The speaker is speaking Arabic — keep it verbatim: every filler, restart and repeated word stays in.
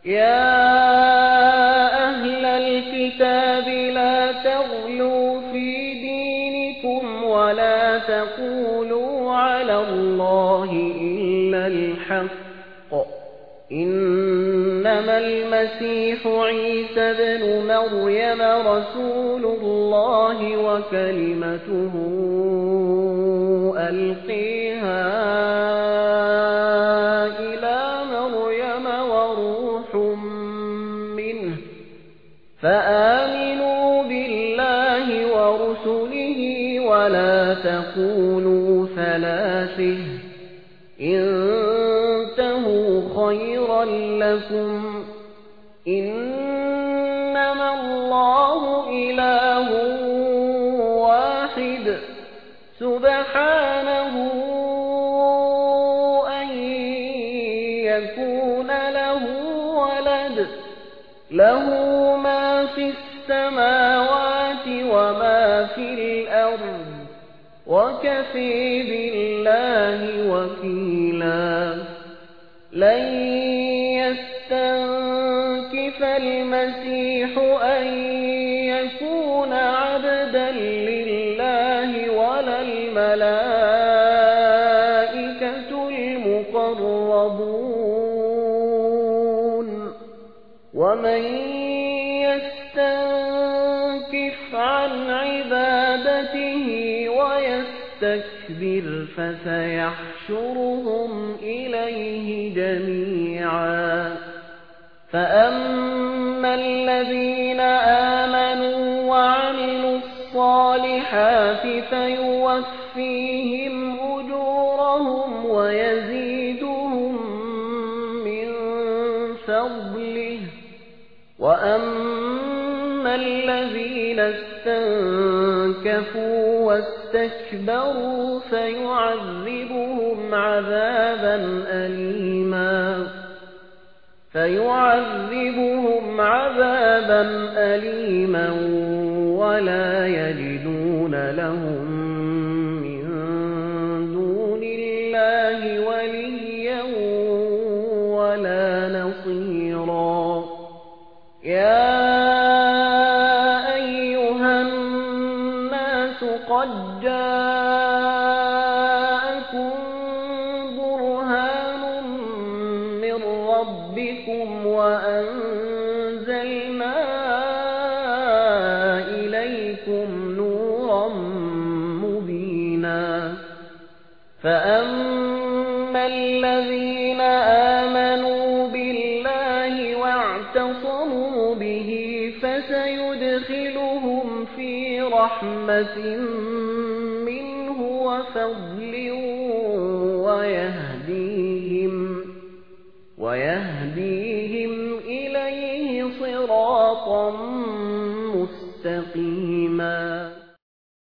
يا أهل الكتاب لا تغلوا في دينكم ولا تقولوا على الله إلا الحق إنما المسيح عيسى ابن مريم رسول الله وكلمته ألقيها إلى مريم وروح منه فآمنوا بالله ورسله ولا تقولوا ثلاثه انتهوا خيرا لكم إنما الله إله واحد سبحانه أن يكون له ولد له ما في السماوات وما في الأرض وكفى بالله وكيلا لن يستنكف المسيح أن يكون عبدا لله ولا الملائكة المقربون ومن يستنكف عن عبادته ويستكبر فسيحشرهم إليه جميعا فأما الذين آمنوا وعملوا الصالحات فيوفيهم أجورهم ويزيدهم من فضله وأما الذين استنكفوا واستكبروا فيعذبهم عذابا أليما فيعذبهم عذابا أليما ولا يجدون لهم من دون الله وليا ولا نصيرا يا أيها الناس قد جاءكم برهان من ربكم وأنزلنا إليكم نورا مبينا فأما الذين آمنوا بالله واعتصموا به فسيدخلهم في رحمة منه وفضل ويهديهم ويهديهم إليه صراطا مستقيما